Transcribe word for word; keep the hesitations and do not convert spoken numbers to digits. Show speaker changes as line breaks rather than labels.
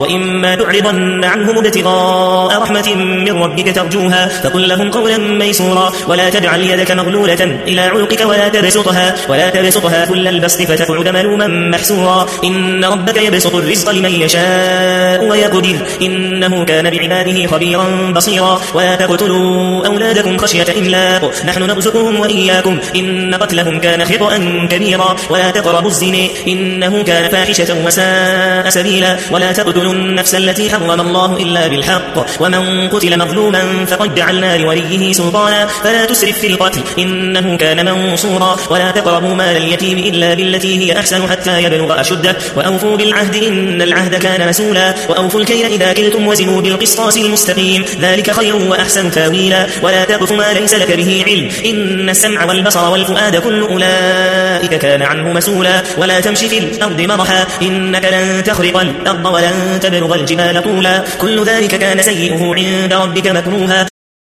وإما تعرضن عنهم ابتغاء رحمة من ربك ترجوها فقل لهم قولا ميسورا ولا تجعل يدك مغلولة إلى عنقك ولا تبسطها, ولا تبسطها كل البسط فتقعد ملوما محسورا إن ربك يبسط الرزق لمن يشاء ويقدر إنه كان بعباده خبيرا بصيرا ولا تقتلوا أولادكم خشية إملاق نحن نرزقهم وإياكم إن قتلهم كان خطأ كبيرا ولا تقربوا الزنا إنه كان فاحشة وساء سبيلا ولا تقتلوا النفس التي حرم الله إلا بالحق ومن قتل مظلوما فقد جعلنا لوليه سلطانا فلا تسرف في القتل إنه كان منصورا ولا تقربوا مال اليتيم إلا بالتي هي أحسن حتى يبلغ أشده وأوفوا بالعهد إن العهد كان مسؤولا وأوفوا الكيل إذا كلتم وزنوا بالقسطاس المستقيم ذلك خير وأحسن تاويلا ولا تقف ما ليس لك به علم إن السمع والبصر والفؤاد كل أولئك كان عنه مسؤولا ولا تمشي في الأرض مرحا إنك لن تخرق الأرض ولن تبلغ الجبال طولا كل ذلك كان سيئه عند ربك مكروها